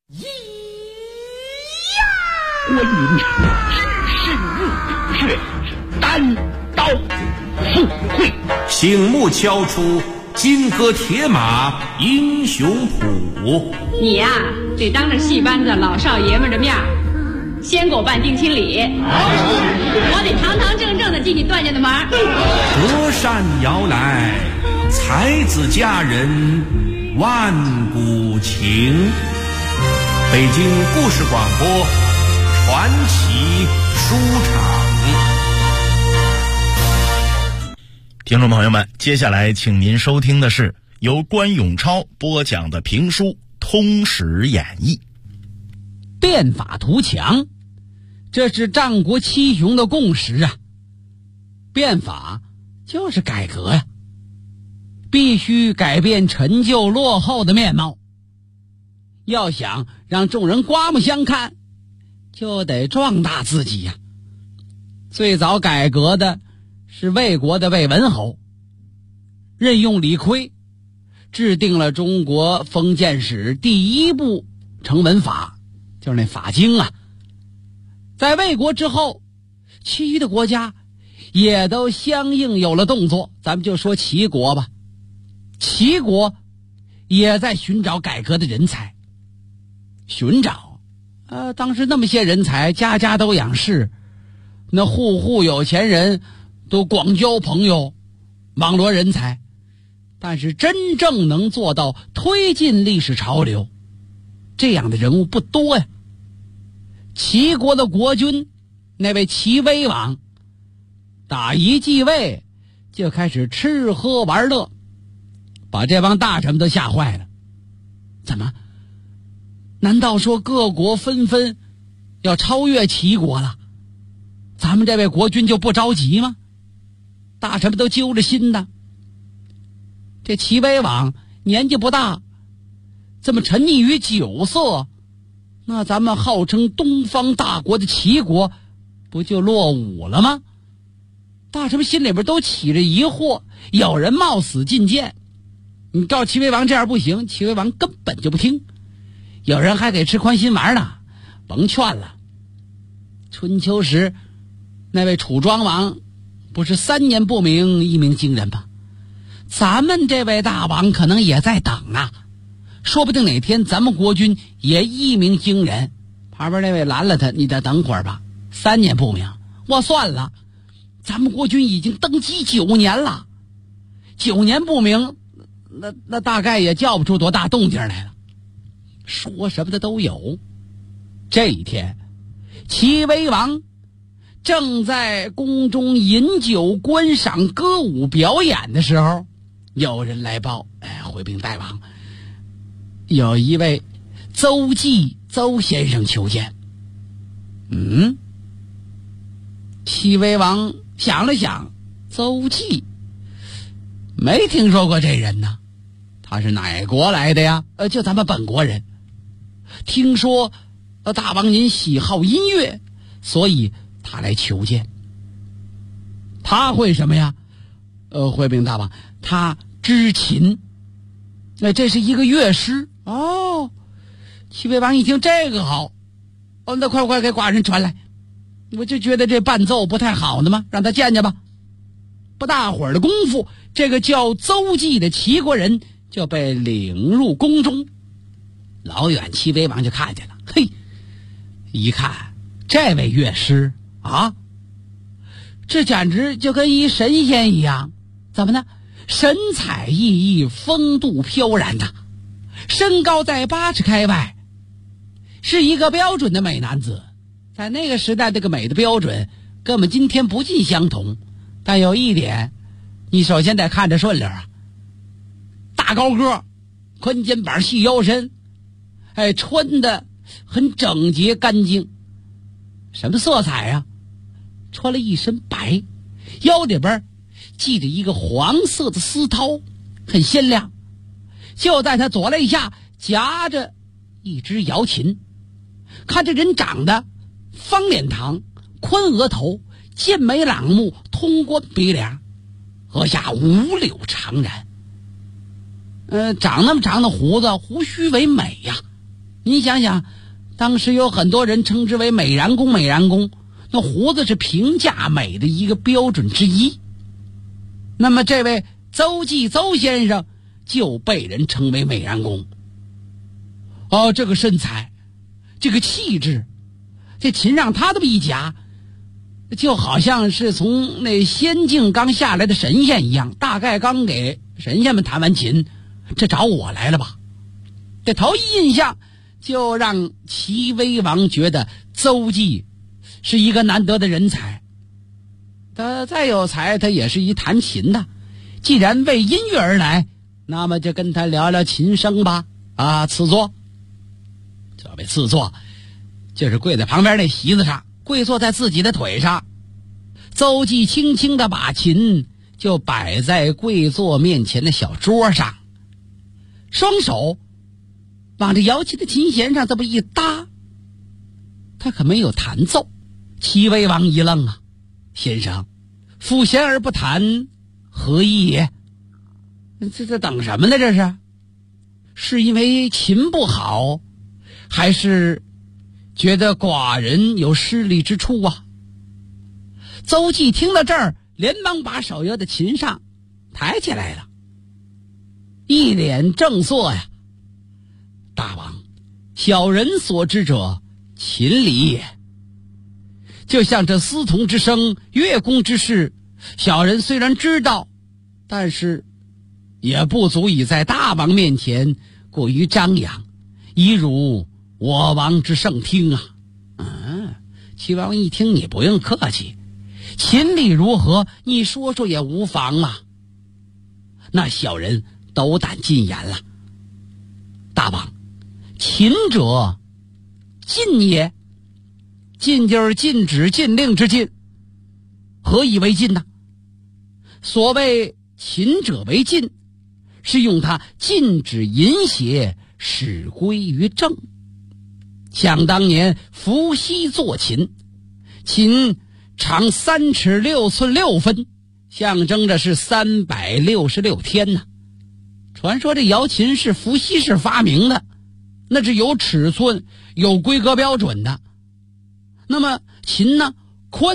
观音只是入穴，单刀赴会， 醒目敲出金戈铁马英雄谱。 你呀，得当着戏班子老少爷们的面先给我办定亲礼，我得堂堂正正的进你段家的门。 隔山遥来，才子佳人万古情。北京故事广播传奇书场。 听众朋友们，接下来请您收听的是由关永超播讲的评书《通史演义》。 变法图强，这是战国七雄的共识啊！变法就是改革呀，必须改变陈旧落后的面貌。要想让众人刮目相看，就得壮大自己呀。最早改革的是魏国的魏文侯，任用李悝，制定了中国封建史第一部成文法，就是那法经啊。在魏国之后，其余的国家也都相应有了动作。咱们就说齐国吧，齐国也在寻找改革的人才。当时那么些人才，家家都仰视，那户户有钱人都广交朋友，网罗人才，但是真正能做到推进历史潮流，这样的人物不多呀。齐国的国君那位齐威王，打一继位就开始吃喝玩乐，把这帮大臣们都吓坏了。怎么？难道说各国纷纷要超越齐国了？咱们这位国君就不着急吗？大臣们都揪着心的。这齐威王年纪不大，这么沉溺于酒色，那咱们号称东方大国的齐国不就落伍了吗？大臣们心里边都起着疑惑，有人冒死进谏，你告齐威王这样不行，齐威王根本就不听。有人还给吃宽心丸呢，甭劝了。春秋时那位楚庄王不是3年不鸣一鸣惊人吗？咱们这位大王可能也在等啊，说不定哪天咱们国君也一鸣惊人。旁边那位拦了他，你再等会儿吧，3年不鸣我算了，咱们国君已经登基9年了，9年不鸣，那大概也叫不出多大动静来了。说什么的都有。这一天，齐威王正在宫中饮酒观赏歌舞表演的时候，有人来报，回禀大王，有一位邹忌邹先生求见。齐威王想了想，邹忌没听说过这人呢，他是哪国来的呀？就咱们本国人。听说大王您喜好音乐，所以他来求见。他会什么呀？回禀大王，他知琴。这是一个乐师哦。齐威王一听这个好，那快给寡人传来。我就觉得这伴奏不太好呢嘛，让他见见吧。不大会儿的功夫，这个叫邹忌的齐国人就被领入宫中。老远齐威王就看见了，嘿，一看这位乐师啊，这简直就跟一神仙一样。怎么呢？神采奕奕，风度飘然的，身高在8尺开外，是一个标准的美男子。在那个时代，这个美的标准跟我们今天不尽相同，但有一点，你首先得看着顺溜啊，大高个，宽肩膀，细腰身，穿的很整洁干净。什么色彩啊？穿了一身白，腰里边系着一个黄色的丝绦，很鲜亮。就在他左肋下夹着一只瑶琴。看这人长得方脸膛，宽额头，剑眉朗目，通关鼻梁，额下五柳长髯。长那么长的胡子，胡须为美呀。 你想想，当时有很多人称之为美髯公，美髯公，那胡子是评价美的一个标准之一。那么这位邹忌邹先生就被人称为美髯公。哦，这个身材，这个气质，这琴上他这么一夹，就好像是从那仙境刚下来的神仙一样，大概刚给神仙们弹完琴，这找我来了吧？这头一印象就让齐威王觉得邹忌是一个难得的人才。他再有才，他也是一弹琴的。既然为音乐而来，那么就跟他聊聊琴声吧。赐座。这位赐座就是跪在旁边那席子上，跪坐在自己的腿上。邹忌轻轻地把琴就摆在跪坐面前的小桌上，双手往这摇琴的琴弦上这么一搭，他可没有弹奏。齐威王一愣啊，先生，抚弦而不弹，何意也？这等什么呢？这是因为琴不好，还是觉得寡人有失礼之处啊？邹忌听到这儿，连忙把手摇在琴上抬起来了，一脸正色呀。大王，小人所知者，琴理也。就像这司徒之声、乐工之事，小人虽然知道，但是也不足以在大王面前过于张扬，以辱我王之圣听啊。齐王一听，你不用客气，琴理如何，你说说也无妨啊。那小人斗胆进言了。大王，琴者禁也。禁就是禁止禁令之禁，何以为禁呢？所谓琴者为禁，是用它禁止淫邪，使归于正。想当年伏羲作琴，琴长3尺6寸6分，象征着是366天呢。传说这瑶琴是伏羲氏发明的，那是有尺寸有规格标准的。那么琴呢，宽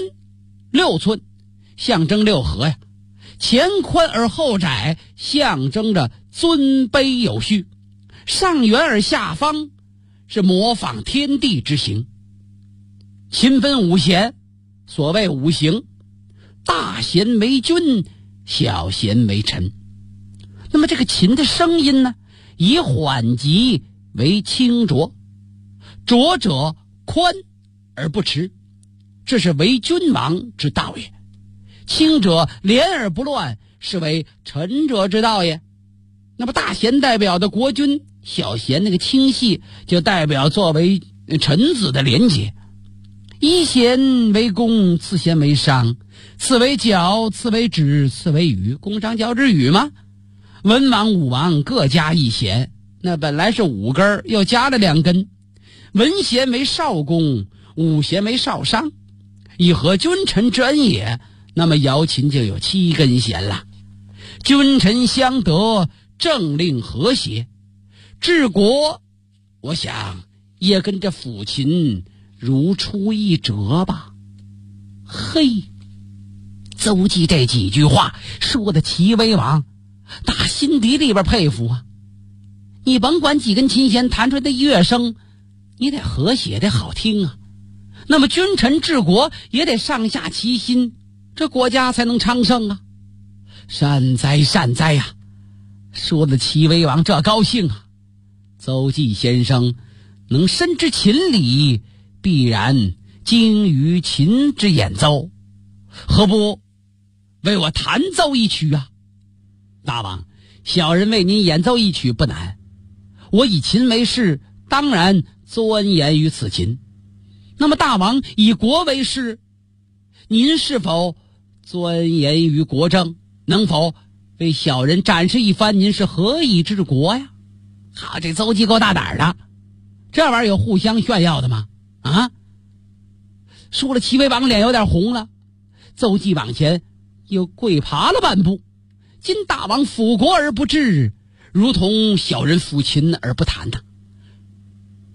6寸，象征六合呀，前宽而后窄，象征着尊卑有序，上圆而下方，是模仿天地之形。琴分5弦，所谓5行，大弦为君，小弦为臣。那么这个琴的声音呢，以缓急为清浊，浊者宽而不迟，这是为君王之道也。清者连而不乱，是为臣者之道也。那么大弦代表的国君，小弦那个清细就代表作为臣子的廉洁。一弦为弓，次弦为商，次为角，次为指，次为羽，弓商角指羽吗？文王武王各加1弦，那本来是5根，又加了2根。文弦为少公，武弦为少商，以合君臣之恩也。那么瑶琴就有7根弦了。君臣相得，政令和谐，治国我想也跟这抚琴如出一辙吧。嘿，邹忌这几句话说的齐威王打心底里边佩服啊。你甭管几根琴弦弹出来的乐声，你得和谐，得好听啊。那么君臣治国也得上下齐心，这国家才能昌盛啊。善哉善哉呀，说的齐威王这高兴啊。邹忌先生能深知琴理，必然精于琴之演奏，何不为我弹奏一曲啊？大王，小人为您演奏一曲不难，我以琴为事，当然钻研于此琴。那么大王以国为事，您是否钻研于国政？能否为小人展示一番您是何以治国呀？好，这邹忌够大胆的，这玩意儿有互相炫耀的吗？啊！说了，齐威王脸有点红了。邹忌往前又跪爬了半步。今大王抚国而不治，如同小人抚琴而不弹呐。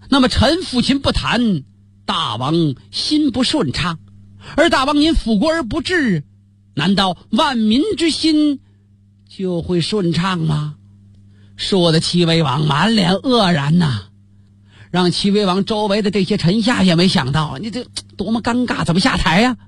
那么臣父亲不谈，大王心不顺畅，而大王您辅国而不治，难道万民之心就会顺畅吗？说的齐威王满脸愕然呐，让齐威王周围的这些臣下也没想到，你这多么尴尬，怎么下台呀？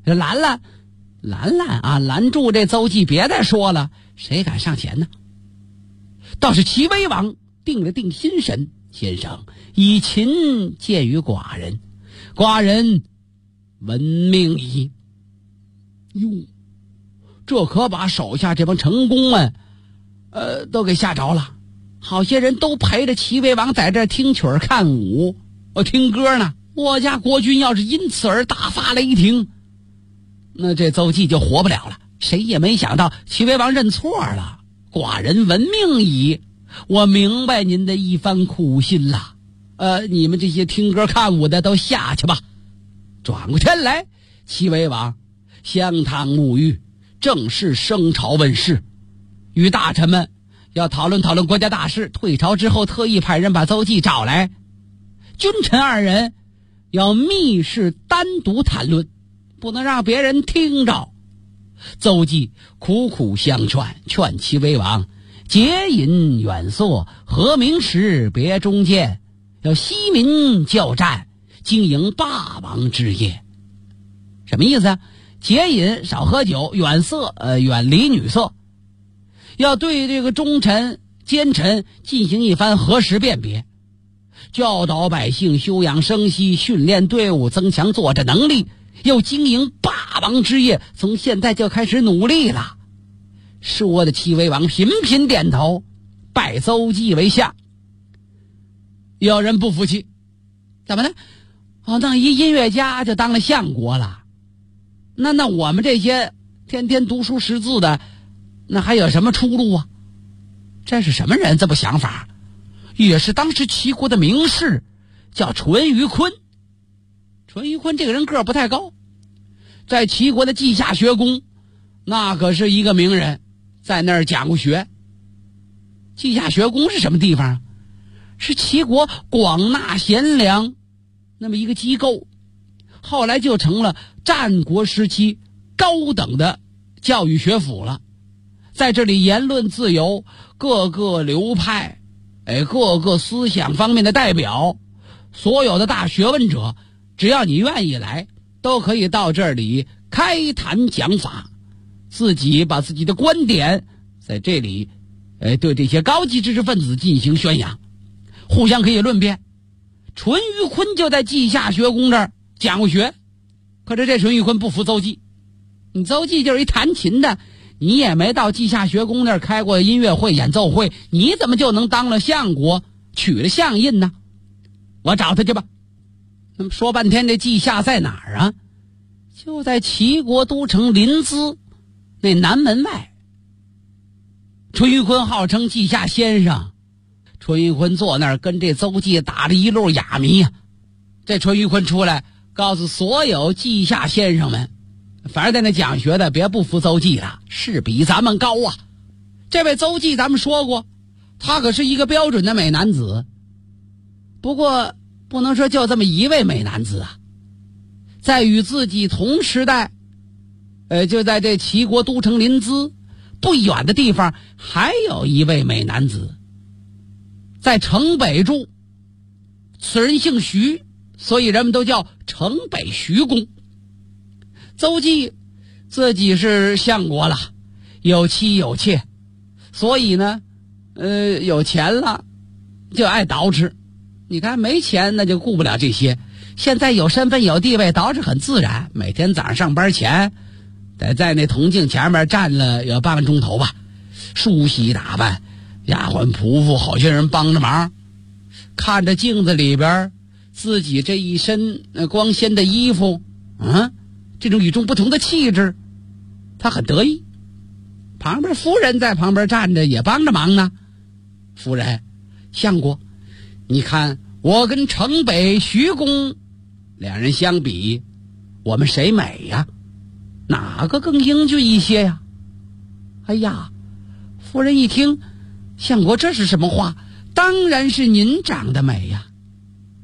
拦住这邹忌，别再说了，谁敢上前呢？倒是齐威王定了定心神，先生以秦见于寡人，寡人闻命矣。哟，这可把手下这帮臣工们都给吓着了。好些人都陪着齐威王在这听曲儿看舞听歌呢。我家国君要是因此而大发雷霆，那这邹忌就活不了了。谁也没想到齐威王认错了，寡人闻命矣，我明白您的一番苦心了。你们这些听歌看舞的都下去吧。转过天来，齐威王香汤沐浴，正式升朝问事，与大臣们要讨论国家大事。退朝之后，特意派人把邹忌找来，君臣二人要密室单独谈论，不能让别人听着。邹忌苦苦相劝齐威王节饮远色，和明时别中见，要息民教战，经营霸王之业。什么意思啊？节饮，少喝酒，远色，远离女色，要对这个忠臣奸臣进行一番核实辨别，教导百姓休养生息，训练队伍，增强作战能力，要经营霸王之业，从现在就开始努力了。说的齐威王频频点头，拜邹忌为相。有人不服气，怎么呢？那一音乐家就当了相国了，那我们这些天天读书识字的，那还有什么出路啊？这是什么人这么想法？也是当时齐国的名士，叫淳于髡。淳于髡这个人个儿不太高，在齐国的稷下学宫那可是一个名人，在那儿讲过学。稷下学宫是什么地方啊？是齐国广纳贤良那么一个机构，后来就成了战国时期高等的教育学府了。在这里言论自由，各个流派各个思想方面的代表，所有的大学问者，只要你愿意来，都可以到这里开坛讲法，自己把自己的观点在这里对这些高级知识分子进行宣扬，互相可以论辩。淳于髡就在稷下学宫这儿讲过学，可是这淳于髡不服邹忌，你邹忌就是一弹琴的，你也没到稷下学宫那儿开过音乐会演奏会，你怎么就能当了相国，取了相印呢？我找他去吧。那么说半天，这稷下在哪儿啊？就在齐国都城临淄那南门外。淳于髡号称稷下先生，淳于髡坐那儿跟这邹忌打了一路哑谜啊。这淳于髡出来告诉所有稷下先生们，反正在那讲学的别不服邹忌了，是比咱们高啊。这位邹忌咱们说过，他可是一个标准的美男子，不过不能说就这么一位美男子啊，在与自己同时代就在这齐国都城临淄不远的地方，还有一位美男子，在城北住，此人姓徐，所以人们都叫城北徐公。邹忌自己是相国了，有妻有妾，所以呢有钱了就爱捯饬，你看没钱那就顾不了这些，现在有身份有地位，捯饬很自然。每天早上上班前得在那铜镜前面站了有半个钟头吧，梳洗打扮，丫鬟仆妇好些人帮着忙，看着镜子里边自己这一身光鲜的衣服这种与众不同的气质，他很得意。旁边夫人在旁边站着也帮着忙呢。夫人，相国，你看我跟城北徐公两人相比，我们谁美呀？哪个更英俊一些呀？哎呀，夫人一听，相国这是什么话？当然是您长得美呀。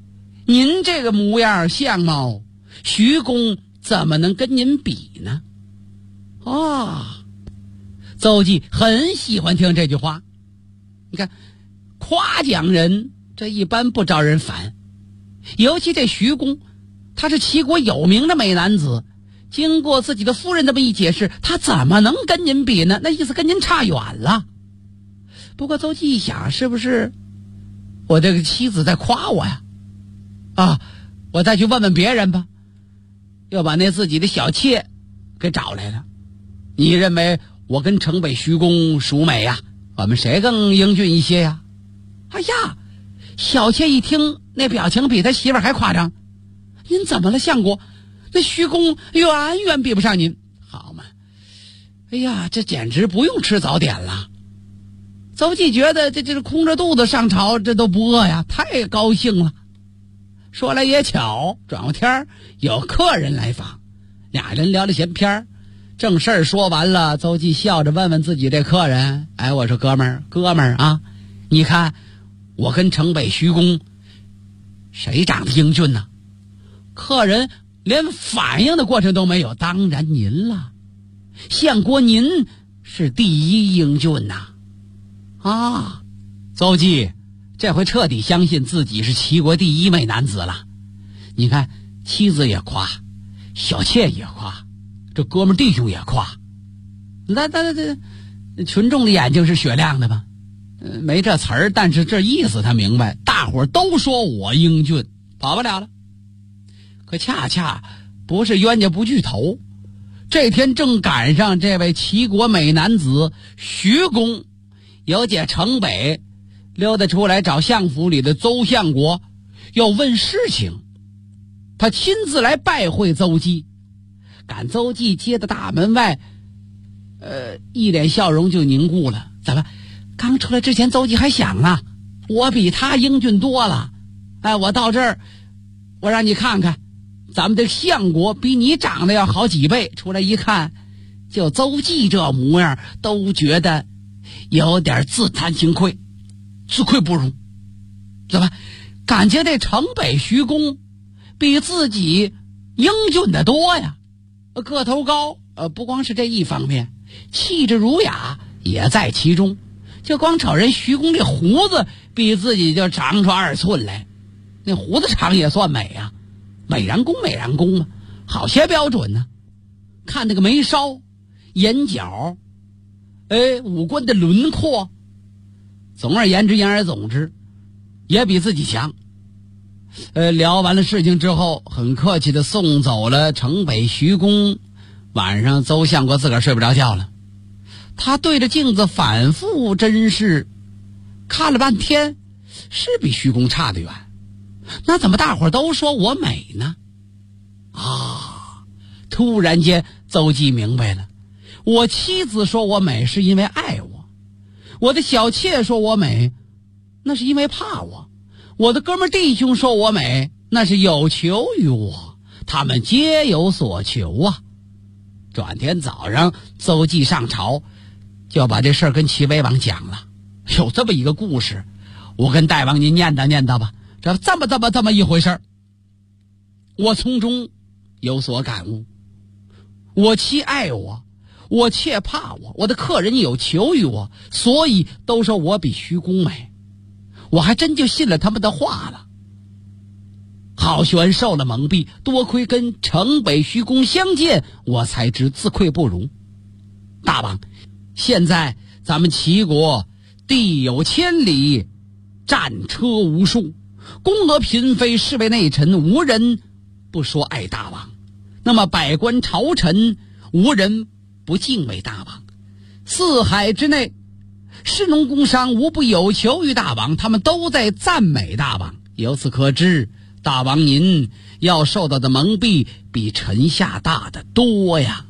您这个模样相貌，徐公怎么能跟您比呢？邹忌很喜欢听这句话。你看，夸奖人这一般不招人烦，尤其这徐公，他是齐国有名的美男子，经过自己的夫人这么一解释，他怎么能跟您比呢？那意思跟您差远了。不过邹忌一想，是不是我这个妻子在夸我呀？我再去问问别人吧。又把那自己的小妾给找来了。你认为我跟城北徐公孰美呀？我们谁更英俊一些呀？哎呀，小妾一听那表情比他媳妇还夸张。您怎么了相国？那徐公远远比不上您。好嘛，哎呀，这简直不用吃早点了。邹忌觉得这是空着肚子上朝，这都不饿呀，太高兴了。说来也巧，转过天有客人来访，俩人聊了闲篇。正事儿说完了，邹忌笑着问问自己这客人：我说哥们儿啊，你看我跟城北徐公谁长得英俊呢？客人连反应的过程都没有。当然您了，相国您是第一英俊呐。邹忌这回彻底相信自己是齐国第一美男子了。你看，妻子也夸，小妾也夸，这哥们弟兄也夸。那群众的眼睛是雪亮的吧？没这词儿，但是这意思他明白，大伙儿都说我英俊，跑不了了。可恰恰不是冤家不聚头，这天正赶上这位齐国美男子徐公有解城北溜达出来找相府里的邹相国，要问事情。他亲自来拜会邹忌，赶邹忌接到大门外，一脸笑容就凝固了。怎么刚出来之前邹忌还想呢，我比他英俊多了，我到这儿我让你看看咱们的相国比你长得要好几倍。出来一看，就邹忌这模样，都觉得有点自叹形穢，自愧不如。怎么感觉这城北徐公比自己英俊的多呀？个头高，不光是这一方面，气质儒雅也在其中。就光瞅人徐公这胡子比自己就长出2寸来，那胡子长也算美啊，美髯公嘛，好些标准呢。看那个眉梢、眼角，五官的轮廓，总而言之，言而总之，也比自己强。聊完了事情之后，很客气的送走了城北徐公。晚上邹相国自个儿睡不着觉了，他对着镜子反复珍视，看了半天，是比徐公差得远。那怎么大伙都说我美呢？突然间邹忌明白了，我妻子说我美是因为爱我，我的小妾说我美那是因为怕我，我的哥们弟兄说我美那是有求于我，他们皆有所求啊。转天早上邹忌上朝，就把这事儿跟齐威王讲了。有这么一个故事，我跟大王您念叨念叨吧。这么一回事儿，我从中有所感悟。我妻爱我，我妾怕我，我的客人有求于我，所以都说我比徐公美。我还真就信了他们的话了。好悬受了蒙蔽，多亏跟城北徐公相见，我才知自愧不如。大王，现在咱们齐国地有千里，战车无数，宫娥嫔妃侍卫内臣，无人不说爱大王。那么百官朝臣，无人不敬畏大王。四海之内，士农工商无不有求于大王，他们都在赞美大王。由此可知，大王您要受到的蒙蔽比臣下大得多呀。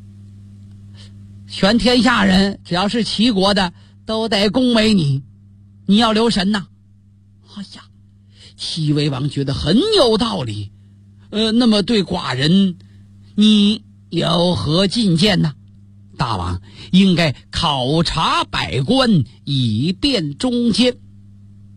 全天下人只要是齐国的都得恭维你，你要留神呐。哎呀，齐威王觉得很有道理。那么对寡人你有何进谏呢？大王应该考察百官，以便中间。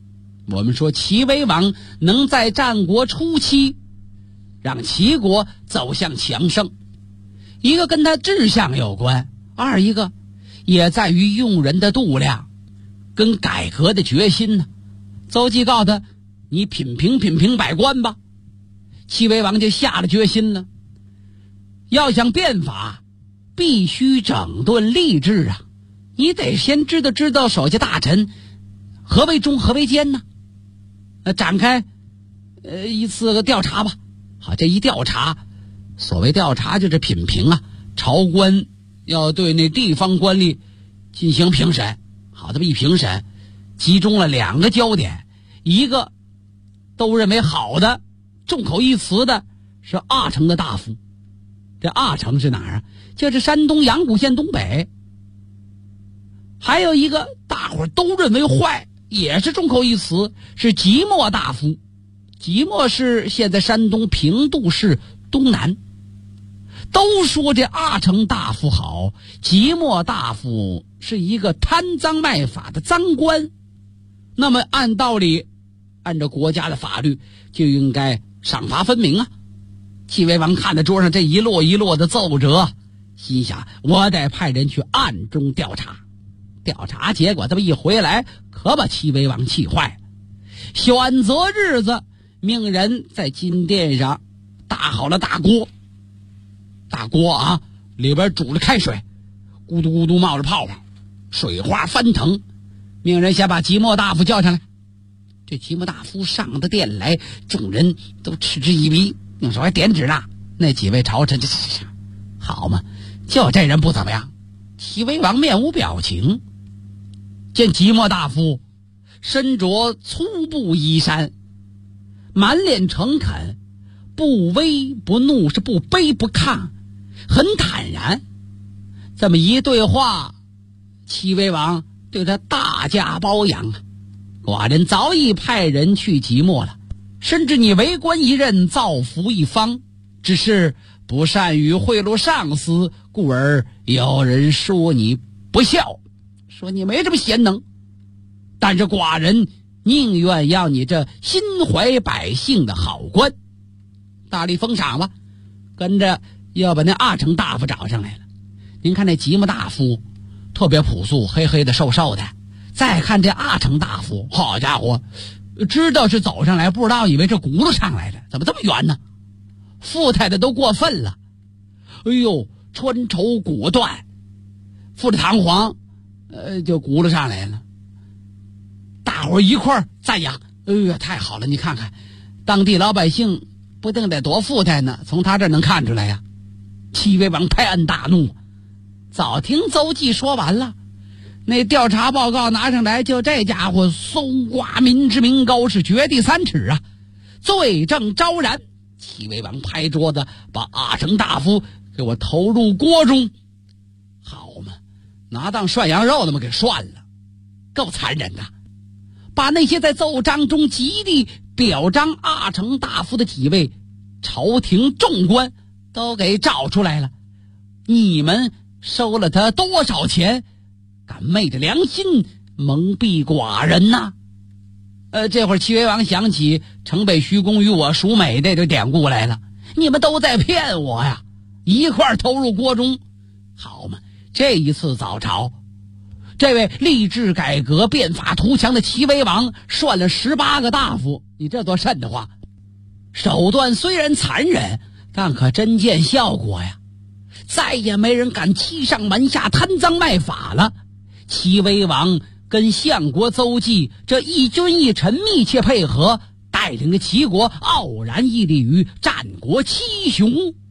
我们说齐威王能在战国初期让齐国走向强盛，一个跟他志向有关，二一个也在于用人的度量跟改革的决心呢。邹忌告他，你品评百官吧。齐威王就下了决心了，要想变法必须整顿吏治啊，你得先知道手下大臣何为忠何为奸呢？展开一次调查吧。好，这一调查，所谓调查就是品评啊，朝官要对那地方官吏进行评审。好，这么一评审，集中了2个焦点，一个都认为好的，众口一词的是阿城的大夫。这阿城是哪儿啊？就是山东阳谷县东北。还有一个大伙都认为坏，也是众口一词，是即墨大夫。即墨是现在山东平度市东南。都说这阿城大夫好，即墨大夫是一个贪赃卖法的赃官。那么按道理，按照国家的法律，就应该赏罚分明啊。齐威王看着桌上这一摞一摞的奏折，心想我得派人去暗中调查。调查结果这么一回来，可把齐威王气坏了。选择日子，命人在金殿上搭好了大锅啊，里边煮着开水，咕嘟咕嘟冒着泡泡，水花翻腾。命人先把即墨大夫叫上来。这即墨大夫上的殿来，众人都嗤之以鼻，用手还点指呢。那几位朝臣就好嘛，就这人不怎么样。齐威王面无表情，见即墨大夫身着粗布衣衫，满脸诚恳，不威不怒，是不卑不亢，很坦然。这么一对话，齐威王对他大加褒扬啊。寡人早已派人去即墨了，甚至你为官一任，造福一方，只是不善于贿赂上司，故而有人说你不孝，说你没这么贤能。但是寡人宁愿要你这心怀百姓的好官，大力封赏吧。跟着要把那阿城大夫找上来了。您看那即墨大夫特别朴素，黑黑的瘦瘦的，再看这阿城大夫，好家伙，知道是走上来，不知道以为这轱辘上来的，怎么这么远呢？富态的都过分了。哎呦，穿绸裹缎，富丽堂皇，就轱辘上来了。大伙一块儿赞扬，哎呀，太好了！你看看，当地老百姓不定得多富态呢，从他这能看出来呀。齐威王拍案大怒，早听邹忌说完了，那调查报告拿上来，就这家伙搜刮民脂民膏，是掘地3尺啊，罪证昭然。齐威王拍桌子，把阿城大夫给我投入锅中。好嘛，拿当涮羊肉那么给涮了，够残忍的。把那些在奏章中极力表彰阿城大夫的几位朝廷重官都给找出来了。你们收了他多少钱？敢昧着良心蒙蔽寡人呐！这会儿齐威王想起城北徐公与我属美这个典故来了。你们都在骗我呀！一块投入锅中。好嘛，这一次早朝，这位立志改革变法图强的齐威王涮了18个大夫，你这多瘆得慌！手段虽然残忍，但可真见效果呀！再也没人敢欺上瞒下贪赃卖法了。齐威王跟相国邹忌这一君一臣密切配合，带领着齐国傲然屹立于战国七雄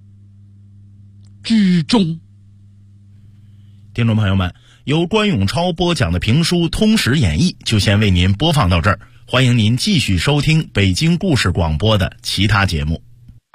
之中。 听众朋友们，由关永超播讲的评书《通史演义》就先为您播放到这儿，欢迎您继续收听北京故事广播的其他节目。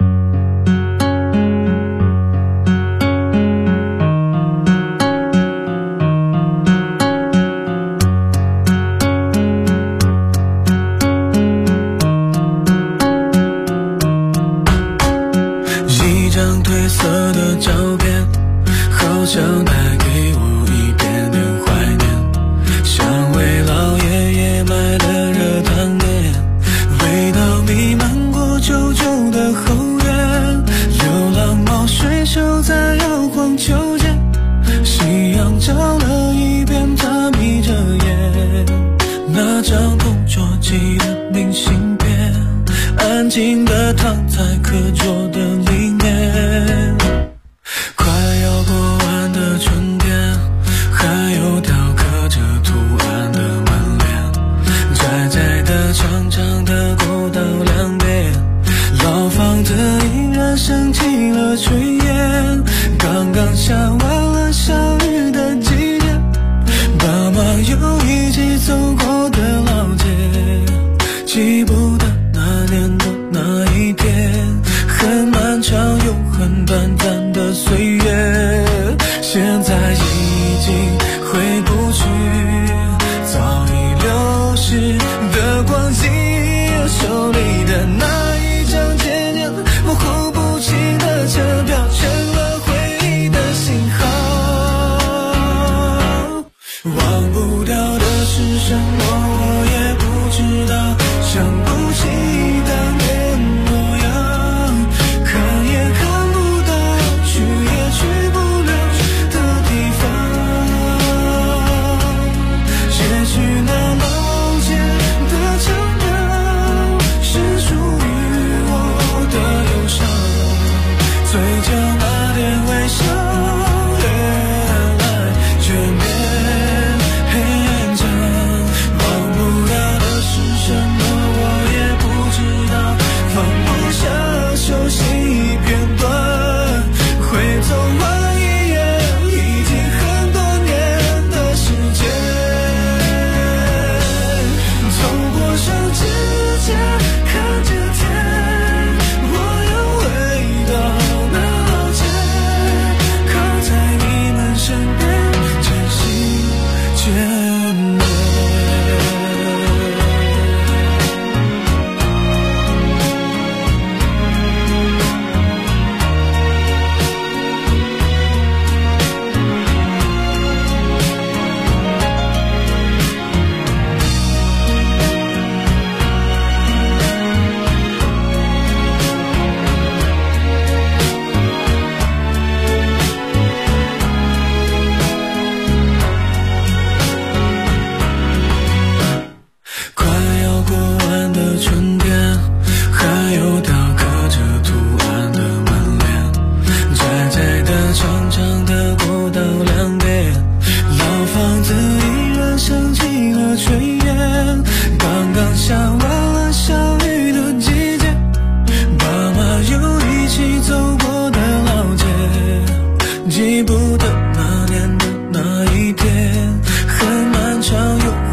一张褪色的照片，好像带给我一点点怀念，像位老爷爷买的热汤面。 现在已经回不去，早已流逝的光景，手里的那一张渐渐模糊不清的车票，成了回忆的信号。忘不掉的是什么，我也不知道，想不起当年模样，看也看不到，去也去不了的地方。也许那老街的城堡是属于我的忧伤，嘴角那点微笑越来越绵长。忘不了的是什么，我也不知道，放不下熟悉片段，会走完一页已经很多年的时间。走过上指甲，看着天，我又回到那老街，靠在你们身边，渐行渐远。快要过完的春天，还有雕刻着图案的门帘，窄窄的长长的过到2点，老房子依然升起了炊烟，刚刚下完了小雨的季节，爸妈又一起走过的老街，记不得那年的那一天，很漫长又